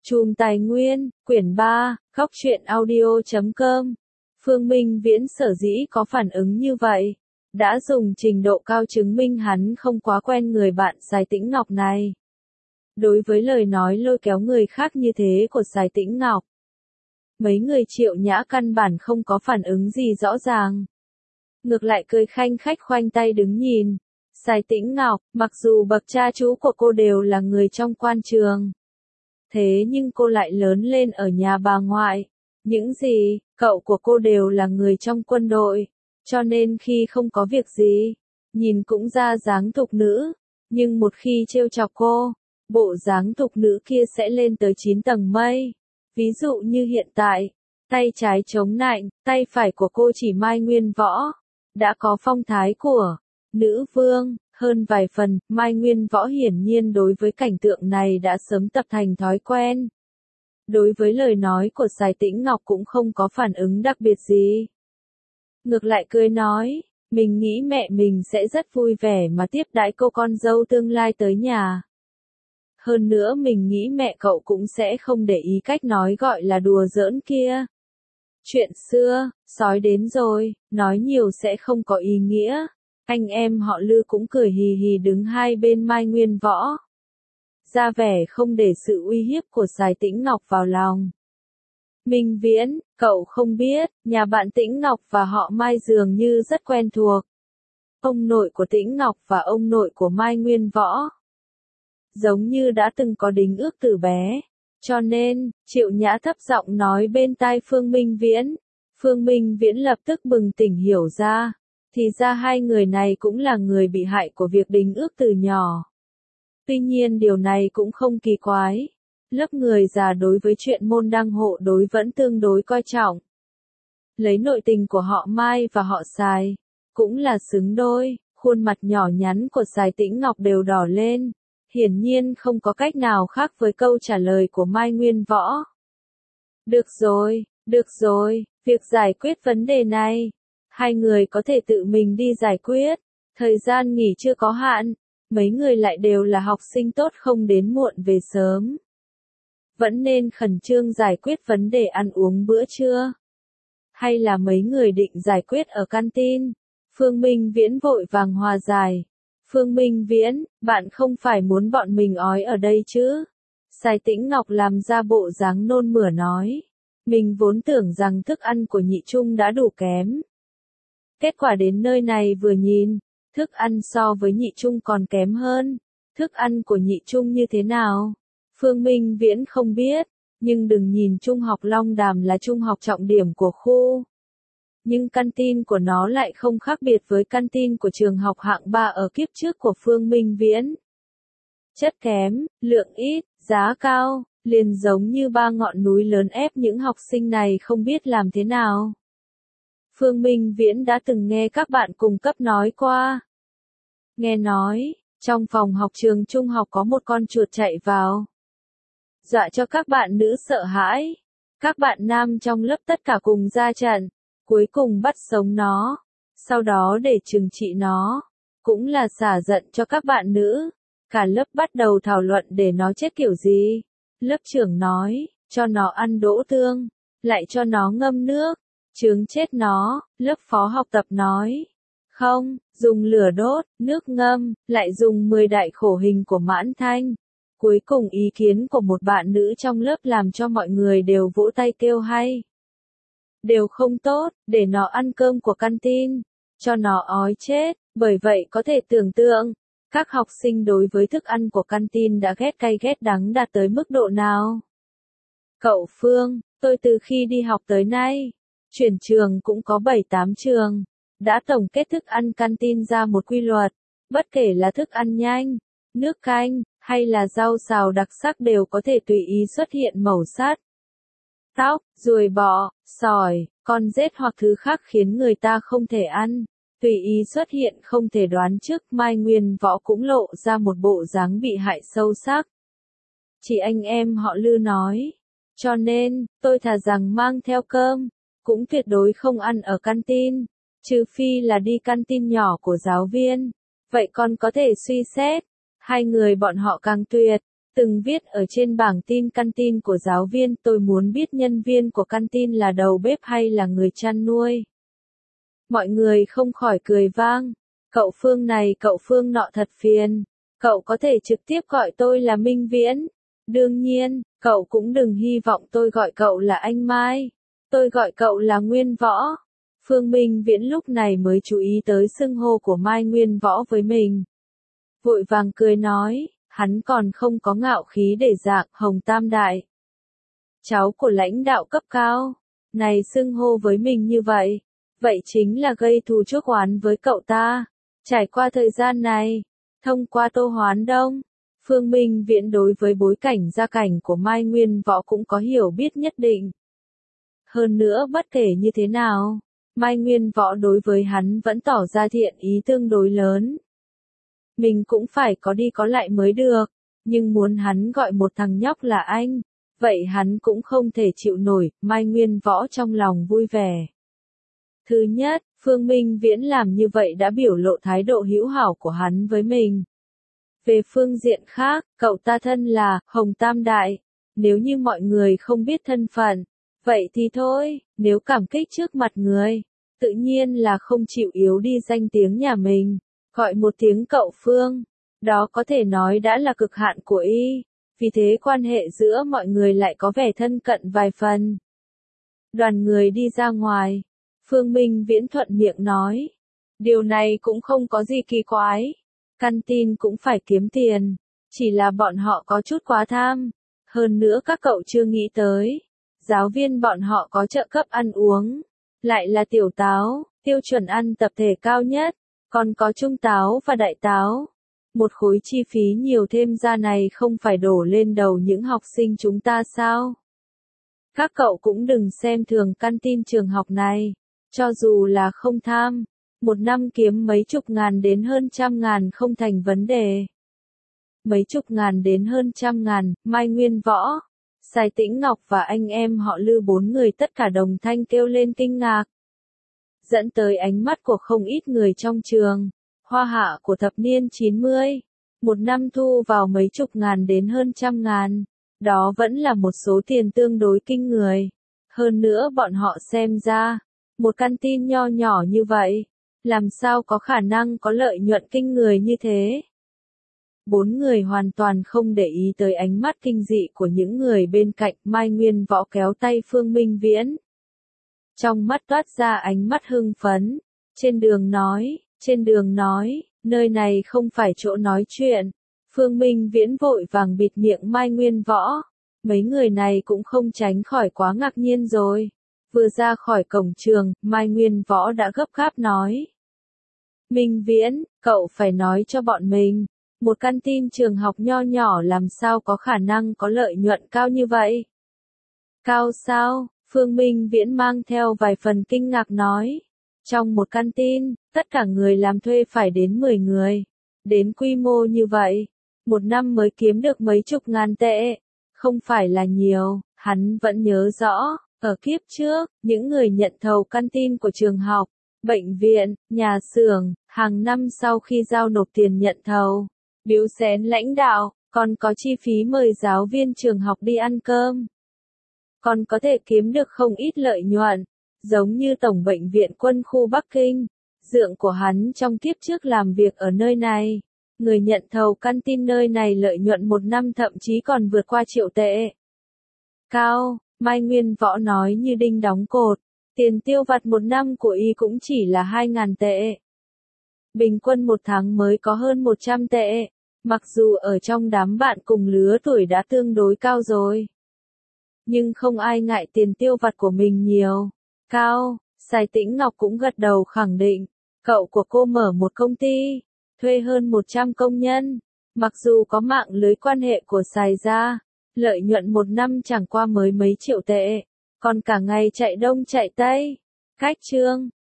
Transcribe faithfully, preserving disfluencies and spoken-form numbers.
Chùm Tài Nguyên, quyển ba, góc truyện audio chấm com. Phương Minh Viễn sở dĩ có phản ứng như vậy, đã dùng trình độ cao chứng minh hắn không quá quen người bạn Sài Tĩnh Ngọc này. Đối với lời nói lôi kéo người khác như thế của Sài Tĩnh Ngọc, mấy người Triệu Nhã căn bản không có phản ứng gì rõ ràng. Ngược lại cười khanh khách khoanh tay đứng nhìn. Sài Tĩnh Ngọc, mặc dù bậc cha chú của cô đều là người trong quan trường, thế nhưng cô lại lớn lên ở nhà bà ngoại. Những gì, cậu của cô đều là người trong quân đội, cho nên khi không có việc gì, nhìn cũng ra dáng thục nữ, nhưng một khi trêu chọc cô, bộ dáng thục nữ kia sẽ lên tới chín tầng mây. Ví dụ như hiện tại, tay trái chống nạnh, tay phải của cô chỉ Mai Nguyên Võ, đã có phong thái của nữ vương. Hơn vài phần, Mai Nguyên Võ hiển nhiên đối với cảnh tượng này đã sớm tập thành thói quen. Đối với lời nói của Sài Tĩnh Ngọc cũng không có phản ứng đặc biệt gì. Ngược lại cười nói, mình nghĩ mẹ mình sẽ rất vui vẻ mà tiếp đãi cô con dâu tương lai tới nhà. Hơn nữa mình nghĩ mẹ cậu cũng sẽ không để ý cách nói gọi là đùa giỡn kia. Chuyện xưa, sói đến rồi, nói nhiều sẽ không có ý nghĩa. Anh em họ Lư cũng cười hì hì đứng hai bên Mai Nguyên Võ, ra vẻ không để sự uy hiếp của Sài Tĩnh Ngọc vào lòng. Minh Viễn, cậu không biết, nhà bạn Tĩnh Ngọc và họ Mai dường như rất quen thuộc. Ông nội của Tĩnh Ngọc và ông nội của Mai Nguyên Võ giống như đã từng có đính ước từ bé, cho nên, Triệu Nhã thấp giọng nói bên tai Phương Minh Viễn. Phương Minh Viễn lập tức bừng tỉnh hiểu ra. Thì ra hai người này cũng là người bị hại của việc đính ước từ nhỏ. Tuy nhiên điều này cũng không kỳ quái. Lớp người già đối với chuyện môn đăng hộ đối vẫn tương đối coi trọng. Lấy nội tình của họ Mai và họ Sài, cũng là xứng đôi, khuôn mặt nhỏ nhắn của Sài Tĩnh Ngọc đều đỏ lên. Hiển nhiên không có cách nào khác với câu trả lời của Mai Nguyên Võ. Được rồi, được rồi, việc giải quyết vấn đề này. Hai người có thể tự mình đi giải quyết, thời gian nghỉ chưa có hạn, mấy người lại đều là học sinh tốt không đến muộn về sớm. Vẫn nên khẩn trương giải quyết vấn đề ăn uống bữa trưa. Hay là mấy người định giải quyết ở canteen? Phương Minh Viễn vội vàng hòa giải. Phương Minh Viễn, bạn không phải muốn bọn mình ói ở đây chứ? Sài Tĩnh Ngọc làm ra bộ dáng nôn mửa nói. Mình vốn tưởng rằng thức ăn của nhị trung đã đủ kém. Kết quả đến nơi này vừa nhìn, thức ăn so với nhị trung còn kém hơn. Thức ăn của nhị trung như thế nào? Phương Minh Viễn không biết, nhưng đừng nhìn trung học Long Đàm là trung học trọng điểm của khu. Nhưng canteen của nó lại không khác biệt với canteen của trường học hạng ba ở kiếp trước của Phương Minh Viễn. Chất kém, lượng ít, giá cao, liền giống như ba ngọn núi lớn ép những học sinh này không biết làm thế nào. Phương Minh Viễn đã từng nghe các bạn cùng cấp nói qua. Nghe nói, trong phòng học trường trung học có một con chuột chạy vào, dọa cho các bạn nữ sợ hãi. Các bạn nam trong lớp tất cả cùng ra trận, cuối cùng bắt sống nó, sau đó để trừng trị nó, cũng là xả giận cho các bạn nữ. Cả lớp bắt đầu thảo luận để nó chết kiểu gì. Lớp trưởng nói, cho nó ăn đỗ tương, lại cho nó ngâm nước. Chướng chết nó, lớp phó học tập nói. Không, dùng lửa đốt, nước ngâm, lại dùng mười đại khổ hình của Mãn Thanh. Cuối cùng ý kiến của một bạn nữ trong lớp làm cho mọi người đều vỗ tay kêu hay. Đều không tốt, để nó ăn cơm của canteen, cho nó ói chết, bởi vậy có thể tưởng tượng, các học sinh đối với thức ăn của canteen đã ghét cay ghét đắng đạt tới mức độ nào. Cậu Phương, tôi từ khi đi học tới nay, chuyển trường cũng có bảy tám trường, đã tổng kết thức ăn canteen ra một quy luật, bất kể là thức ăn nhanh, nước canh, hay là rau xào đặc sắc đều có thể tùy ý xuất hiện màu sắc, tóc, ruồi bọ, sỏi, con rết hoặc thứ khác khiến người ta không thể ăn, tùy ý xuất hiện không thể đoán trước. Mai Nguyên Võ cũng lộ ra một bộ dáng bị hại sâu sắc. Chị anh em họ Lư nói, cho nên, tôi thà rằng mang theo cơm, cũng tuyệt đối không ăn ở canteen, trừ phi là đi canteen nhỏ của giáo viên, vậy còn có thể suy xét. Hai người bọn họ càng tuyệt, từng viết ở trên bảng tin căn tin của giáo viên, tôi muốn biết nhân viên của căn tin là đầu bếp hay là người chăn nuôi. Mọi người không khỏi cười vang. Cậu Phương này cậu Phương nọ thật phiền. Cậu có thể trực tiếp gọi tôi là Minh Viễn. Đương nhiên, cậu cũng đừng hy vọng tôi gọi cậu là anh Mai. Tôi gọi cậu là Nguyên Võ. Phương Minh Viễn lúc này mới chú ý tới xưng hô của Mai Nguyên Võ với mình. Vội vàng cười nói, hắn còn không có ngạo khí để dạng Hồng Tam Đại. Cháu của lãnh đạo cấp cao, này xưng hô với mình như vậy, vậy chính là gây thù chuốc oán với cậu ta. Trải qua thời gian này, thông qua Tô Hoán Đông, Phương Minh Viễn đối với bối cảnh gia cảnh của Mai Nguyên Võ cũng có hiểu biết nhất định. Hơn nữa bất kể như thế nào, Mai Nguyên Võ đối với hắn vẫn tỏ ra thiện ý tương đối lớn. Mình cũng phải có đi có lại mới được, nhưng muốn hắn gọi một thằng nhóc là anh, vậy hắn cũng không thể chịu nổi. Mai Nguyên Võ trong lòng vui vẻ. Thứ nhất, Phương Minh Viễn làm như vậy đã biểu lộ thái độ hữu hảo của hắn với mình. Về phương diện khác, cậu ta thân là Hồng Tam Đại, nếu như mọi người không biết thân phận, vậy thì thôi, nếu cảm kích trước mặt người, tự nhiên là không chịu yếu đi danh tiếng nhà mình, gọi một tiếng cậu Phương, đó có thể nói đã là cực hạn của y, vì thế quan hệ giữa mọi người lại có vẻ thân cận vài phần. Đoàn người đi ra ngoài, Phương Minh Viễn thuận miệng nói, điều này cũng không có gì kỳ quái, căn tin cũng phải kiếm tiền, chỉ là bọn họ có chút quá tham, hơn nữa các cậu chưa nghĩ tới, giáo viên bọn họ có trợ cấp ăn uống, lại là tiểu táo, tiêu chuẩn ăn tập thể cao nhất, còn có trung táo và đại táo. Một khối chi phí nhiều thêm ra này không phải đổ lên đầu những học sinh chúng ta sao? Các cậu cũng đừng xem thường căn tin trường học này, cho dù là không tham, một năm kiếm mấy chục ngàn đến hơn trăm ngàn không thành vấn đề. Mấy chục ngàn đến hơn trăm ngàn, Mai Nguyên Võ, Sài Tĩnh Ngọc và anh em họ Lư bốn người tất cả đồng thanh kêu lên kinh ngạc. Dẫn tới ánh mắt của không ít người trong trường, hoa hạ của thập niên chín mươi, một năm thu vào mấy chục ngàn đến hơn trăm ngàn, đó vẫn là một số tiền tương đối kinh người. Hơn nữa bọn họ xem ra, một căn tin nho nhỏ như vậy, làm sao có khả năng có lợi nhuận kinh người như thế. Bốn người hoàn toàn không để ý tới ánh mắt kinh dị của những người bên cạnh. Mai Nguyên Võ kéo tay Phương Minh Viễn. Trong mắt toát ra ánh mắt hưng phấn. Trên đường nói, trên đường nói, nơi này không phải chỗ nói chuyện. Phương Minh Viễn vội vàng bịt miệng Mai Nguyên Võ. Mấy người này cũng không tránh khỏi quá ngạc nhiên rồi. Vừa ra khỏi cổng trường, Mai Nguyên Võ đã gấp gáp nói. Minh Viễn, cậu phải nói cho bọn mình. Một căn tin trường học nho nhỏ làm sao có khả năng có lợi nhuận cao như vậy? Cao sao? Phương Minh Viễn mang theo vài phần kinh ngạc nói. Trong một căn tin, tất cả người làm thuê phải đến mười người. Đến quy mô như vậy, một năm mới kiếm được mấy chục ngàn tệ. Không phải là nhiều, hắn vẫn nhớ rõ, ở kiếp trước, những người nhận thầu căn tin của trường học, bệnh viện, nhà xưởng, hàng năm sau khi giao nộp tiền nhận thầu, biếu xén lãnh đạo, còn có chi phí mời giáo viên trường học đi ăn cơm. Còn có thể kiếm được không ít lợi nhuận, giống như Tổng Bệnh viện Quân khu Bắc Kinh. Dượng của hắn trong kiếp trước làm việc ở nơi này. Người nhận thầu căn tin nơi này lợi nhuận một năm thậm chí còn vượt qua triệu tệ. Cao, Mai Nguyên Võ nói như đinh đóng cột. Tiền tiêu vặt một năm của y cũng chỉ là hai ngàn tệ. Bình quân một tháng mới có hơn một trăm tệ. Mặc dù ở trong đám bạn cùng lứa tuổi đã tương đối cao rồi. Nhưng không ai ngại tiền tiêu vặt của mình nhiều. Cao, Sài Tĩnh Ngọc cũng gật đầu khẳng định. Cậu của cô mở một công ty, thuê hơn một trăm công nhân. Mặc dù có mạng lưới quan hệ của Sài gia, lợi nhuận một năm chẳng qua mới mấy triệu tệ. Còn cả ngày chạy đông chạy tây. Cách chương